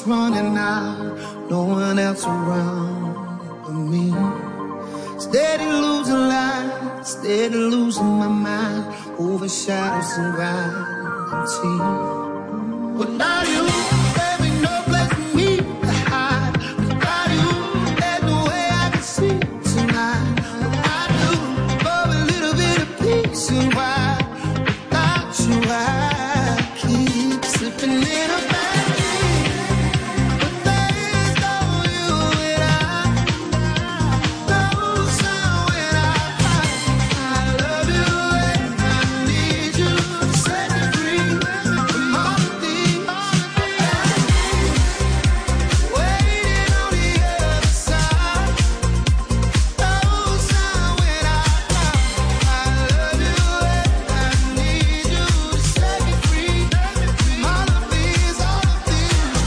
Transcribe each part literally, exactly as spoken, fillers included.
running out, no one else around but me. Steady losing light, steady losing my mind, over shadows and gravity. But now you, baby, no place for me to hide. Without you, there's no way I can see tonight. I do for a little bit of peace and why without you I keep slipping in a bad dream. But there's no you and I, no sound when I cry. I love you and I need you to set me free from all of these waiting on the other side. No sound when I cry. I love you and I need you to set me free from all of these, all of these.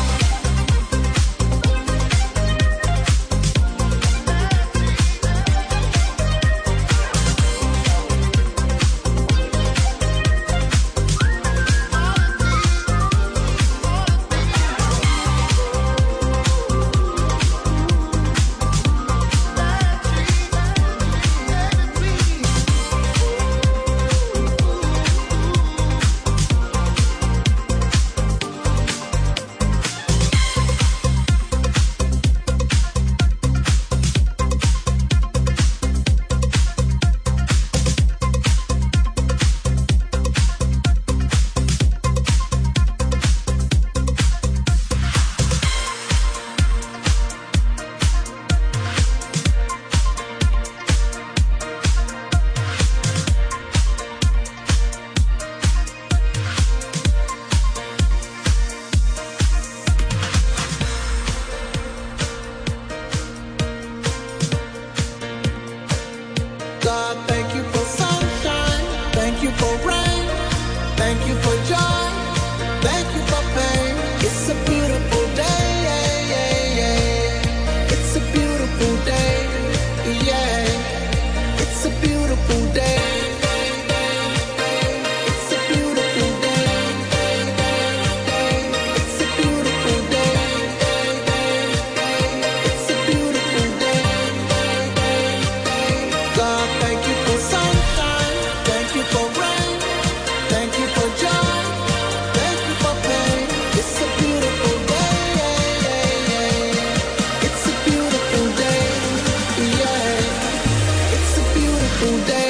God, thank you for sunshine, thank you for rain, thank you for joy, thank you for pain. It's a beautiful day, yeah, yeah, yeah. It's a beautiful day, yeah. It's a beautiful day. It's a beautiful day. It's a beautiful day. It's a beautiful day. God, thank you for sunshine, thank you for rain, thank you for joy, thank you for pain. It's a beautiful day, yeah, yeah, yeah. It's a beautiful day, yeah. It's a beautiful day.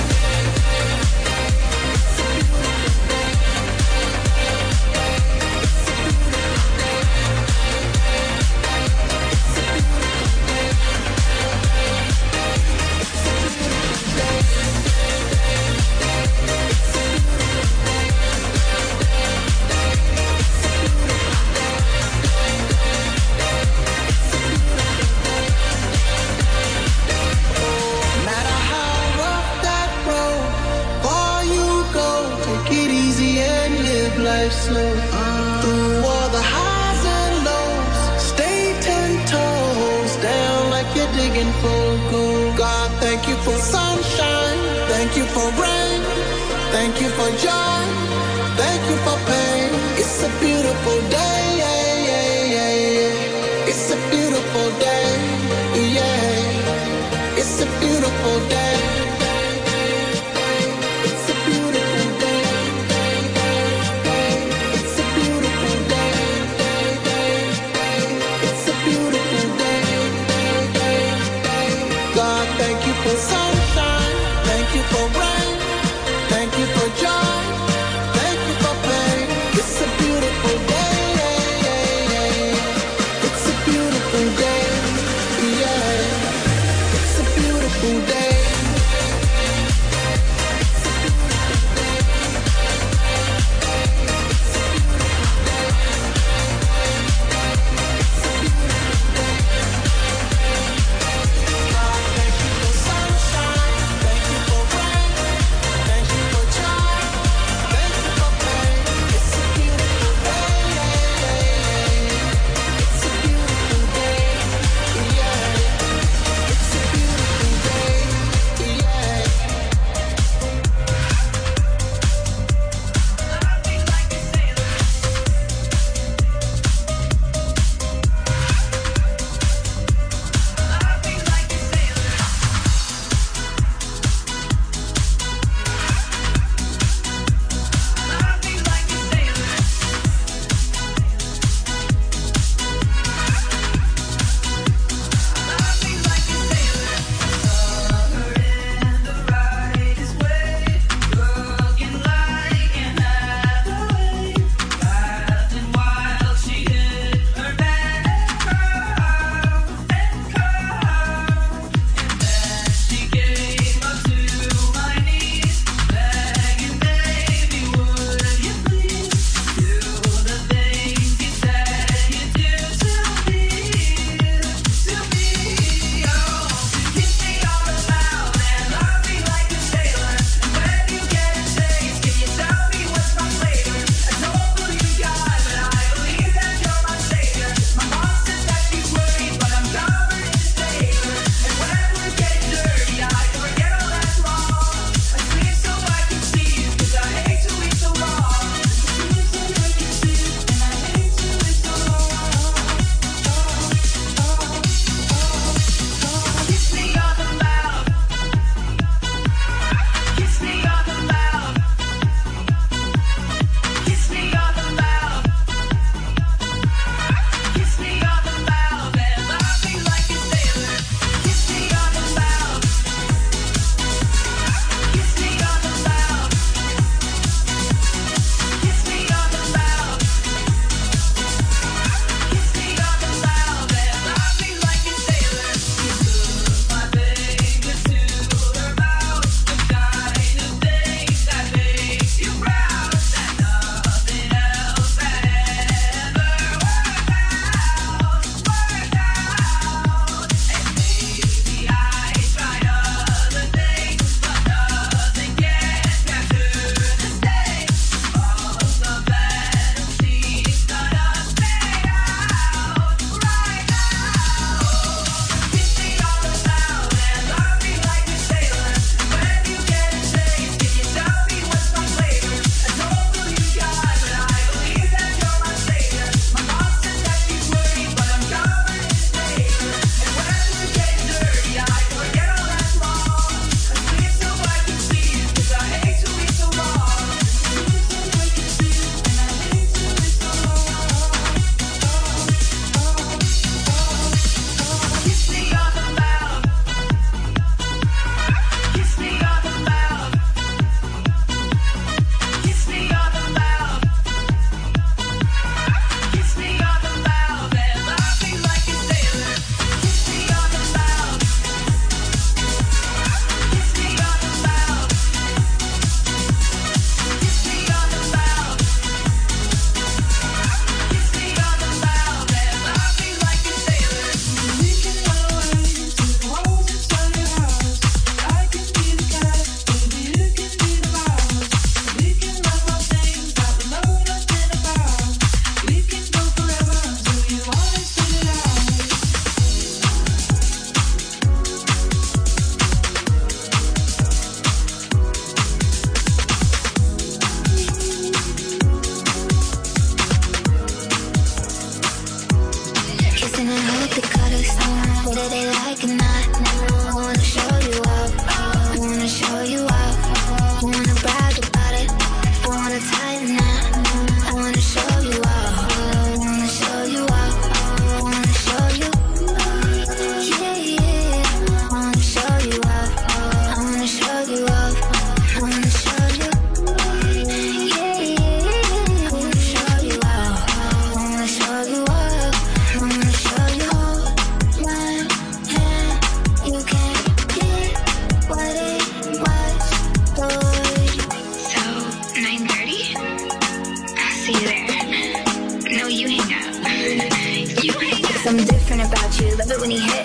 No matter how rough that road, far you go, take it easy and live life slow. Through all the highs and lows, stay ten toes down like you're digging for gold. God, thank you for sunshine, thank you for rain, thank you for joy, thank you for pain. It's a beautiful day, yeah, yeah, yeah, yeah. It's a beautiful day, yeah. It's a beautiful day. It's a beautiful day. It's a beautiful day. It's a beautiful day. God, thank you for sunshine, thank you for rain, thank you for joy, thank you for pain. It's a beautiful day, yeah, yeah, yeah. It's a beautiful day, yeah. It's a beautiful day. Thank you for sunshine, thank you for rain, thank you for joy, thank you for pain. It's a beautiful day, yeah, yeah, yeah. It's a beautiful day, yeah. It's a beautiful day.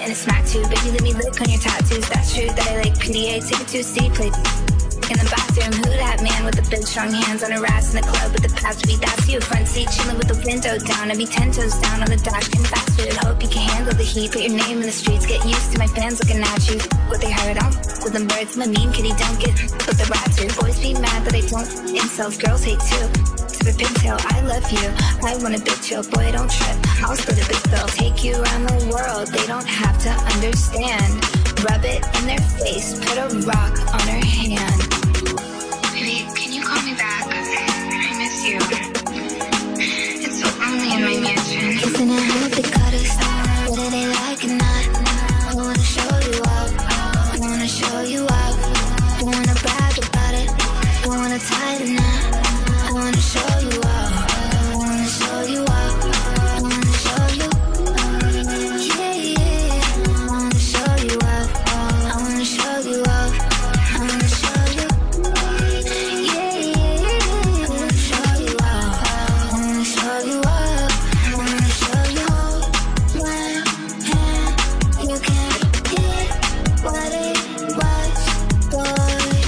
and it's smack too. Baby, let me lick on your tattoos. That's true that I like P D A. Take it to a city place. In the bathroom, who that man with the big strong hands on her ass in the club with the past beat? That's you. Front seat, chilling with the window down. I be ten toes down on the dash, getting fast food. Hope you can handle the heat. Put your name in the streets. Get used to my fans looking at you. What they heard, I'm with them birds. I'm a mean kitty, don't get with the rat too. Boys be mad that I don't incels. Girls hate too. Super pigtail, I love you. I want a big chill, boy, don't trip. I'll split a big bill. Take you around the world. They don't have to understand. Rub it in their face. Put a rock on her hand. Baby, can you call me back? I miss you. It's so lonely in my mansion. Kissing and hope they cut us. Whether they like it or not. I wanna show you up. I wanna show you up. I wanna brag about it. I wanna tie the knot. I wanna show you up. I wanna show you up. I wanna show you. Yeah, yeah. I wanna show you up. I wanna show you up. I wanna show you. Yeah, yeah. I wanna show you up. I wanna show you up. I wanna show you. One hand, you can't get what it was, boy.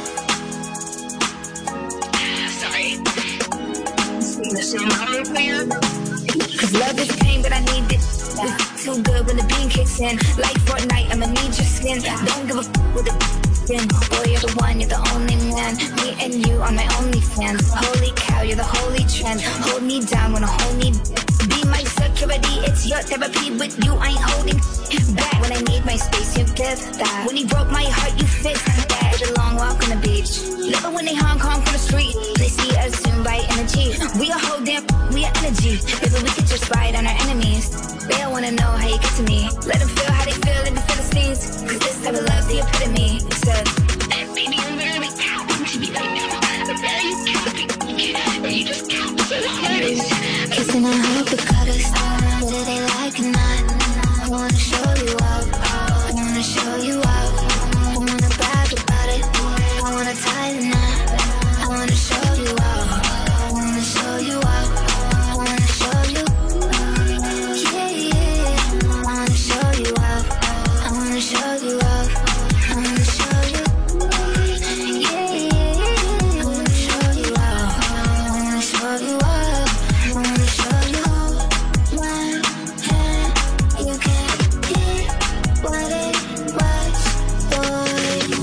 Sorry. Cause love is pain, but I need it. It's too good when the beam kicks in. Like Fortnite, I'ma need your skin. Don't give a f with it. Boy, you're the one, you're the only man. Me and you are my only fans. Holy cow, you're the holy trend. Hold me down when I hold me. Be my security, it's your therapy. With you, I ain't holding back. When I need my space, you give that. When he broke my heart, you fixed that. It's a long walk on the beach. Never when they Hong Kong from the street. They see us soon by energy. We a whole damn, we are energy. Maybe we could just ride on our enemies. They don't wanna know how you get to me. Let them feel how they feel in the Philistines. Cause this type of love's the epitome. Said, baby, I'm literally counting to me right now. I'm very counting. Or you just count for the hardest. Kissing and hope it cut us. Whether they like or not. I wanna show you up. I wanna show you up. I wanna brag about it. I wanna tie the knot. I wanna show you up. I wanna show you up. I wanna show you. Yeah, yeah. I wanna show you up. I wanna show you up. I wanna show you. Yeah, yeah. I wanna show you up. I wanna show you up. I wanna show you. One hand, you can't get what it was, boy.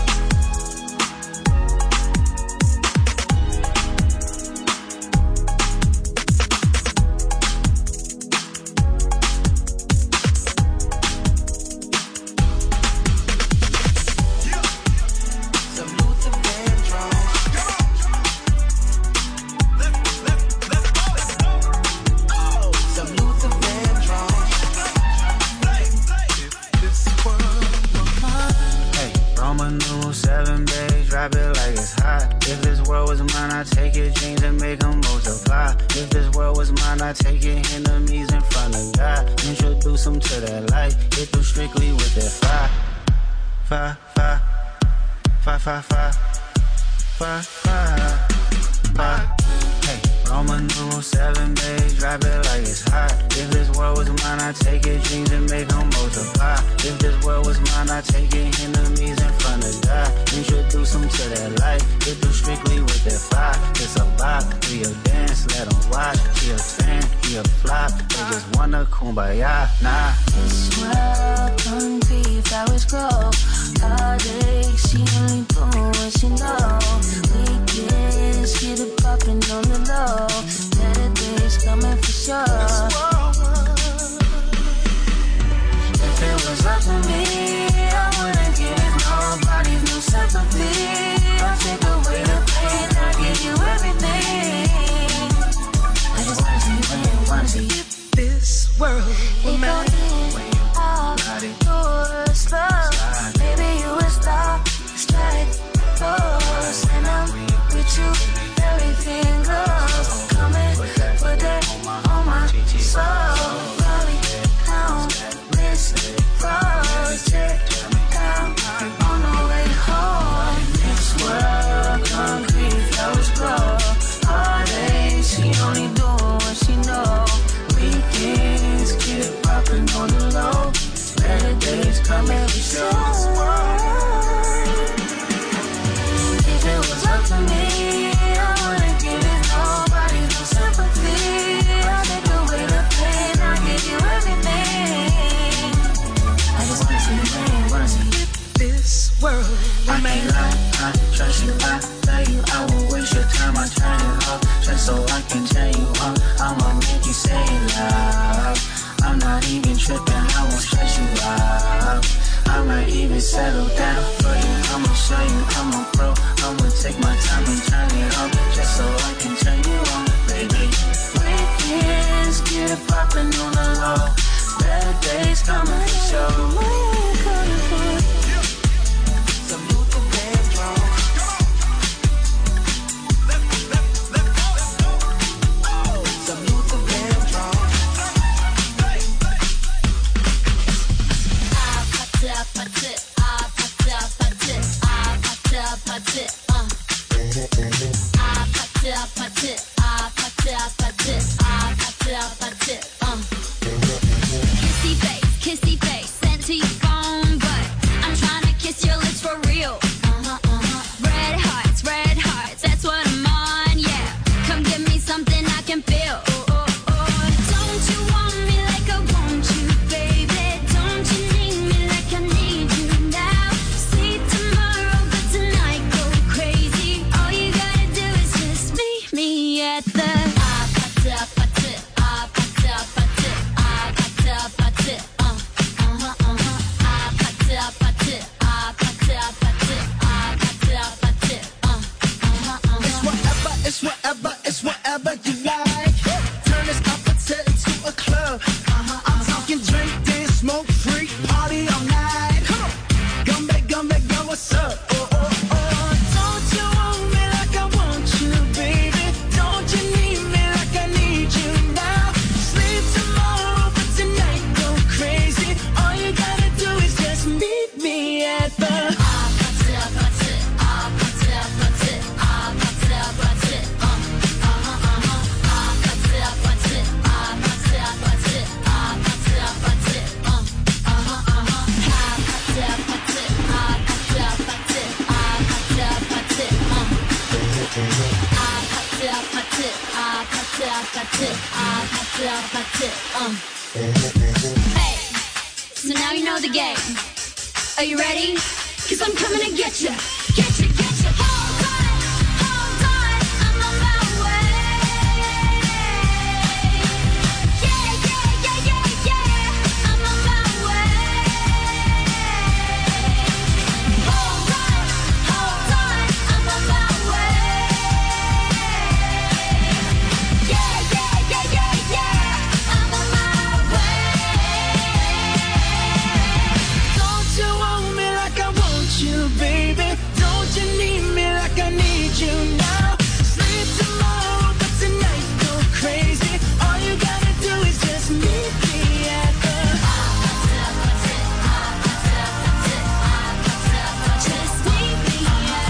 Drop it like it's hot. If this world was mine, I'd take your dreams and make them multiply. If this world was mine, I'd take your enemies in front of God. Introduce them to that light. Hit them strictly with that fire. Fire, fire, fire, fire, fire, fire, fire, fire. Hey, Roman numeral seven, babe, drop it like it's hot. If this world was mine, I'd take your dreams and make them multiply. If this world was mine, I'd take your enemies in front of God. Introduce them to that light. Hit them strictly with that fire. It's a vibe, we a dance, let them watch. He a fan, he a flop. They just wanna kumbaya, nah. This world, hungry flowers grow. Heartache, she only bloom when she know. Weekends, get it poppin' on the low. Better days coming for sure. If it was up to me, I wouldn't give nobody no sympathy. I'll take away the pain, I'll give you everything. I just wanna see you when you wanna see. If this world were mine, out doors slow, baby. world. I can't lie, I trust you, I love you. I won't waste your time, I turn it off just so I can tell you all. I'ma make you say love. I'm not even tripping, I won't stress you out. I might even settle down for you. I'ma show you I'm a pro. I'ma take my time and turn it off just so I can turn you on, baby. Weekends get it poppin' on the low. Better days coming for sure. Kissy face, kissy face, sent to your phone, but I'm trying to kiss your lips for real. Uh-huh, uh-huh. Red hearts, red hearts, that's what I'm on, yeah. Come give me something I can feel. Oh, oh, oh. Don't you want me like I want you, baby? Don't you need me like I need you now? See tomorrow, but tonight go crazy. All you gotta do is just meet me at the It's whatever, it's whatever you like. Turn this opposite into a club. Uh-huh, I'm talking drink, dance, smoke, freak, party all night. Come on, come back, come back, girl, what's up? Oh, oh, oh. Don't you want me like I want you, baby? Don't you need me like I need you now? Sleep tomorrow, but tonight go crazy. All you gotta do is just meet me at the Hey, so now you know the game. Are you ready? Cause I'm coming to get you. Get you, get you. Hold on, hold on, I'm on my way. Yeah, yeah, yeah, yeah, yeah, I'm on my way. Hold on, hold on, I'm on my way. Yeah, yeah, yeah, yeah, yeah, I'm on my way. Don't you want me like I want you, baby? Don't you need me like I need you now? Sleep tomorrow, but tonight go crazy. All you gotta do is just meet me at the Just meet me at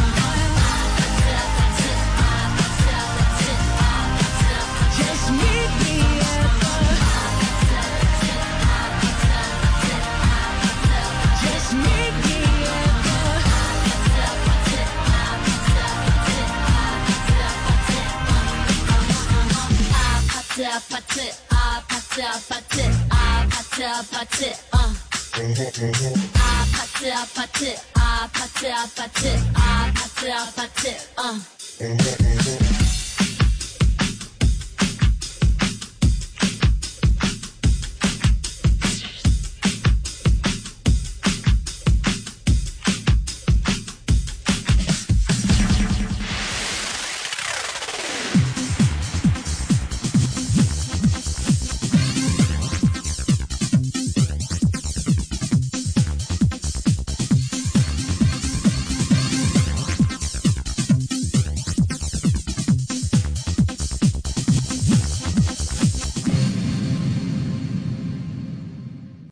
Just meet me at the Just meet me at the party, ah party, ah party, ah party, ah party, uh. Ah party, ah party, ah party, ah party, ah party, ah party, uh.